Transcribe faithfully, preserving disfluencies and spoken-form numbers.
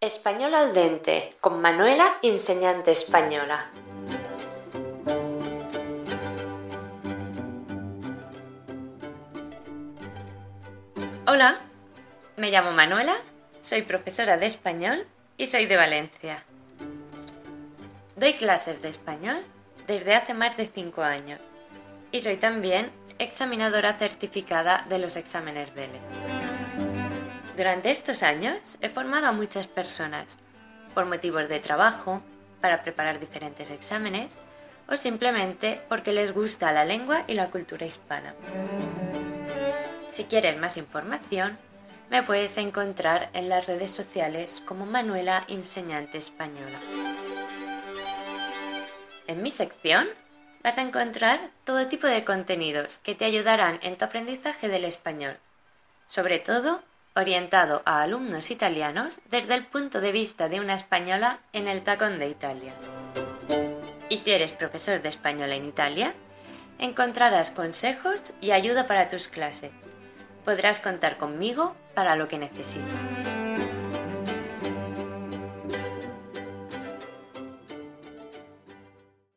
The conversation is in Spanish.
Español al dente, con Manuela, inseñante española. Hola, me llamo Manuela, soy profesora de español y soy de Valencia. Doy clases de español desde hace más de cinco años y soy también examinadora certificada de los exámenes B L E. Durante estos años he formado a muchas personas por motivos de trabajo, para preparar diferentes exámenes o simplemente porque les gusta la lengua y la cultura hispana. Si quieres más información, me puedes encontrar en las redes sociales como Manuela Inseñante Española. En mi sección vas a encontrar todo tipo de contenidos que te ayudarán en tu aprendizaje del español, sobre todo orientado a alumnos italianos desde el punto de vista de una española en el tacón de Italia. Y si eres profesor de español en Italia, encontrarás consejos y ayuda para tus clases. Podrás contar conmigo para lo que necesites.